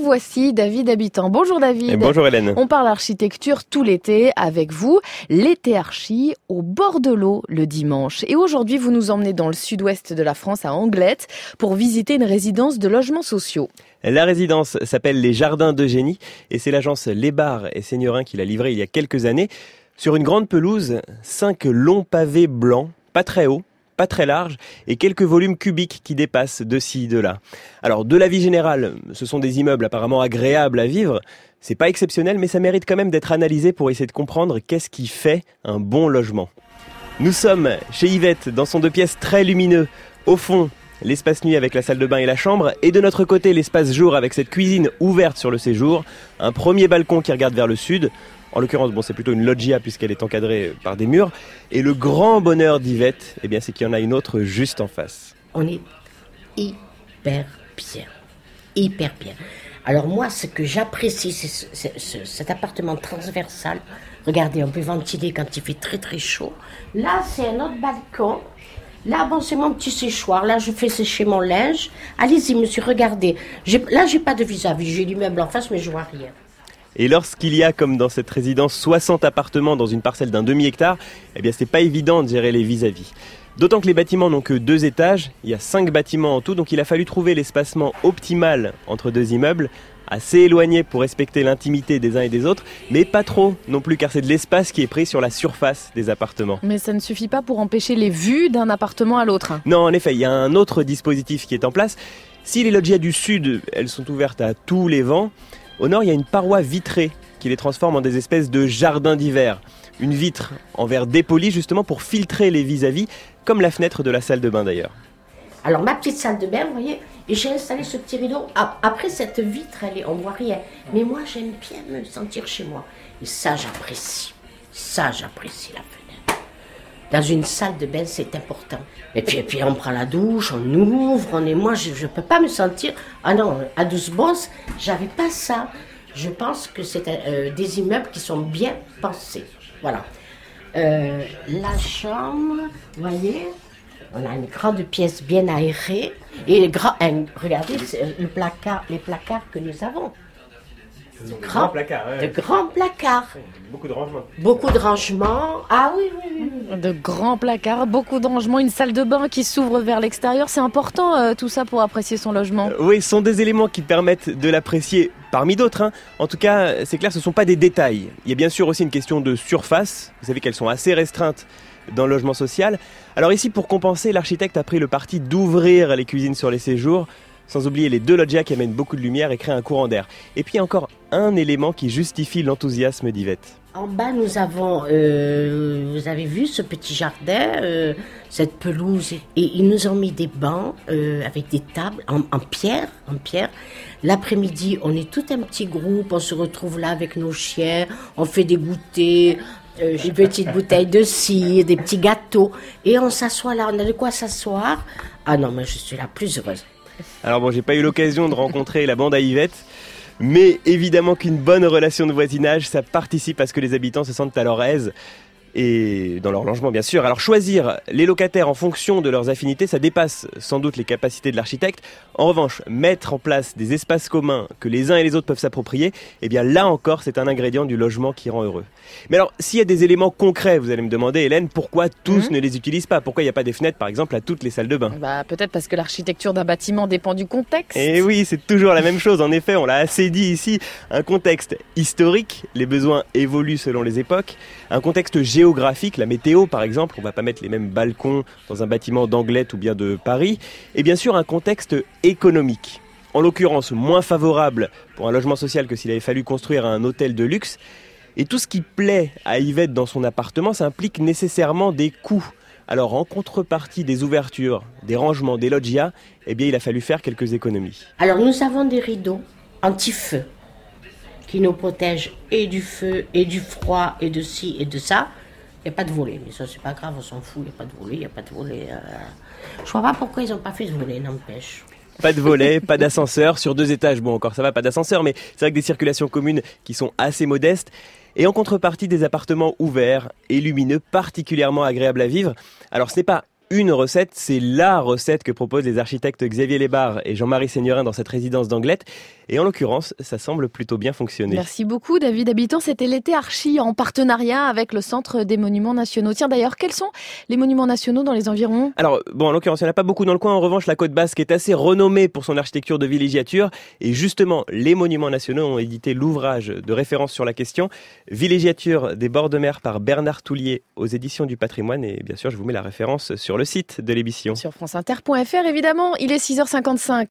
voici David Habitant. Bonjour David. Et bonjour Hélène. On parle architecture tout l'été avec vous. L'été archi au bord de l'eau le dimanche. Et aujourd'hui, vous nous emmenez dans le sud-ouest de la France, à Anglet, pour visiter une résidence de logements sociaux. La résidence s'appelle les Jardins d'Eugénie et c'est l'agence Lébar et Seignerin qui l'a livrée il y a quelques années. Sur une grande pelouse, 5 longs pavés blancs, pas très hauts, pas très larges, et quelques volumes cubiques qui dépassent de ci, de là. Alors, de l'avis général, ce sont des immeubles apparemment agréables à vivre. C'est pas exceptionnel, mais ça mérite quand même d'être analysé pour essayer de comprendre qu'est-ce qui fait un bon logement. Nous sommes chez Yvette, dans son 2 pièces très lumineux. Au fond, l'espace nuit avec la salle de bain et la chambre, et de notre côté, l'espace jour avec cette cuisine ouverte sur le séjour, un premier balcon qui regarde vers le sud. En l'occurrence, c'est plutôt une loggia puisqu'elle est encadrée par des murs. Et le grand bonheur d'Yvette, c'est qu'il y en a une autre juste en face. On est hyper bien. Hyper bien. Alors moi, ce que j'apprécie, c'est cet appartement transversal. Regardez, on peut ventiler quand il fait très très chaud. Là, c'est un autre balcon. Là, c'est mon petit séchoir. Là, je fais sécher mon linge. Allez-y, monsieur, regardez. Là, j'ai pas de vis-à-vis. J'ai l'immeuble en face, mais je vois rien. Et lorsqu'il y a, comme dans cette résidence, 60 appartements dans une parcelle d'un demi-hectare, c'est pas évident de gérer les vis-à-vis. D'autant que les bâtiments n'ont que 2 étages, il y a 5 bâtiments en tout, donc il a fallu trouver l'espacement optimal entre 2 immeubles, assez éloignés pour respecter l'intimité des uns et des autres, mais pas trop non plus, car c'est de l'espace qui est pris sur la surface des appartements. Mais ça ne suffit pas pour empêcher les vues d'un appartement à l'autre. Non, en effet, il y a un autre dispositif qui est en place. Si les loggias du sud, elles sont ouvertes à tous les vents, au nord, il y a une paroi vitrée qui les transforme en des espèces de jardins d'hiver. Une vitre en verre dépoli justement pour filtrer les vis-à-vis, comme la fenêtre de la salle de bain d'ailleurs. Alors ma petite salle de bain, vous voyez, et j'ai installé ce petit rideau. Après cette vitre, on voit rien. Mais moi, j'aime bien me sentir chez moi. Et ça, j'apprécie. Ça, j'apprécie la fenêtre. Dans une salle de bain, c'est important. Et puis on prend la douche, on ouvre, moi je peux pas me sentir. Ah non, à Douze-Bosses, j'avais pas ça. Je pense que c'est des immeubles qui sont bien pensés. Voilà. La chambre, vous voyez, on a une grande pièce bien aérée. Et regardez les placards que nous avons. De grands placards. De grands placards. Beaucoup de rangements. Beaucoup de rangements. Ah oui. De grands placards, beaucoup de rangements, une salle de bain qui s'ouvre vers l'extérieur. C'est important tout ça pour apprécier son logement. Oui, ce sont des éléments qui permettent de l'apprécier parmi d'autres. En tout cas, c'est clair, ce ne sont pas des détails. Il y a bien sûr aussi une question de surface. Vous savez qu'elles sont assez restreintes dans le logement social. Alors ici, pour compenser, l'architecte a pris le parti d'ouvrir les cuisines sur les séjours, sans oublier les 2 loggias qui amènent beaucoup de lumière et créent un courant d'air. Et puis encore un élément qui justifie l'enthousiasme d'Yvette. En bas, nous avons, vous avez vu ce petit jardin, cette pelouse, et ils nous ont mis des bancs avec des tables en pierre. L'après-midi, on est tout un petit groupe, on se retrouve là avec nos chiens, on fait des goûters, des petites bouteilles de cidre, des petits gâteaux, et on s'assoit là, on a de quoi s'asseoir. Ah non, mais je suis la plus heureuse. Alors j'ai pas eu l'occasion de rencontrer la bande à Yvette, mais évidemment qu'une bonne relation de voisinage, ça participe à ce que les habitants se sentent à leur aise et dans leur logement bien sûr. Alors choisir les locataires en fonction de leurs affinités, ça dépasse sans doute les capacités de l'architecte. En revanche, mettre en place des espaces communs que les uns et les autres peuvent s'approprier, là encore c'est un ingrédient du logement qui rend heureux. Mais alors, s'il y a des éléments concrets, vous allez me demander, Hélène, pourquoi tous ne les utilisent pas ? Pourquoi il n'y a pas des fenêtres, par exemple, à toutes les salles de bain ? Peut-être parce que l'architecture d'un bâtiment dépend du contexte. Et oui, c'est toujours la même chose. En effet, on l'a assez dit ici. Un contexte historique, les besoins évoluent selon les époques. Un contexte géographique, la météo par exemple, on ne va pas mettre les mêmes balcons dans un bâtiment d'Anglet ou bien de Paris. Et bien sûr, un contexte économique. En l'occurrence, moins favorable pour un logement social que s'il avait fallu construire un hôtel de luxe. Et tout ce qui plaît à Yvette dans son appartement, ça implique nécessairement des coûts. Alors en contrepartie des ouvertures, des rangements, des loggias, il a fallu faire quelques économies. Alors nous avons des rideaux anti-feu qui nous protègent et du feu et du froid et de ci et de ça. Il n'y a pas de volet, mais ça c'est pas grave, on s'en fout, il n'y a pas de volet. Je vois pas pourquoi ils n'ont pas fait de volet, n'empêche. Pas de volet, pas d'ascenseur, sur 2 étages, encore ça va, pas d'ascenseur, mais c'est vrai que des circulations communes qui sont assez modestes. Et en contrepartie, des appartements ouverts et lumineux, particulièrement agréables à vivre. Alors ce n'est pas une recette, c'est la recette que proposent les architectes Xavier Lébar et Jean-Marie Seignerin dans cette résidence d'Anglet. Et en l'occurrence, ça semble plutôt bien fonctionner. Merci beaucoup David Habitant, c'était l'été Archi en partenariat avec le Centre des Monuments Nationaux. Tiens d'ailleurs, quels sont les monuments nationaux dans les environs ? Alors, en l'occurrence, il n'y en a pas beaucoup dans le coin. En revanche, la Côte Basque est assez renommée pour son architecture de villégiature. Et justement, les monuments nationaux ont édité l'ouvrage de référence sur la question. Villégiature des bords de mer par Bernard Toulier aux éditions du Patrimoine. Et bien sûr, je vous mets la référence sur le site de l'émission. Sur franceinter.fr évidemment, il est 6h55.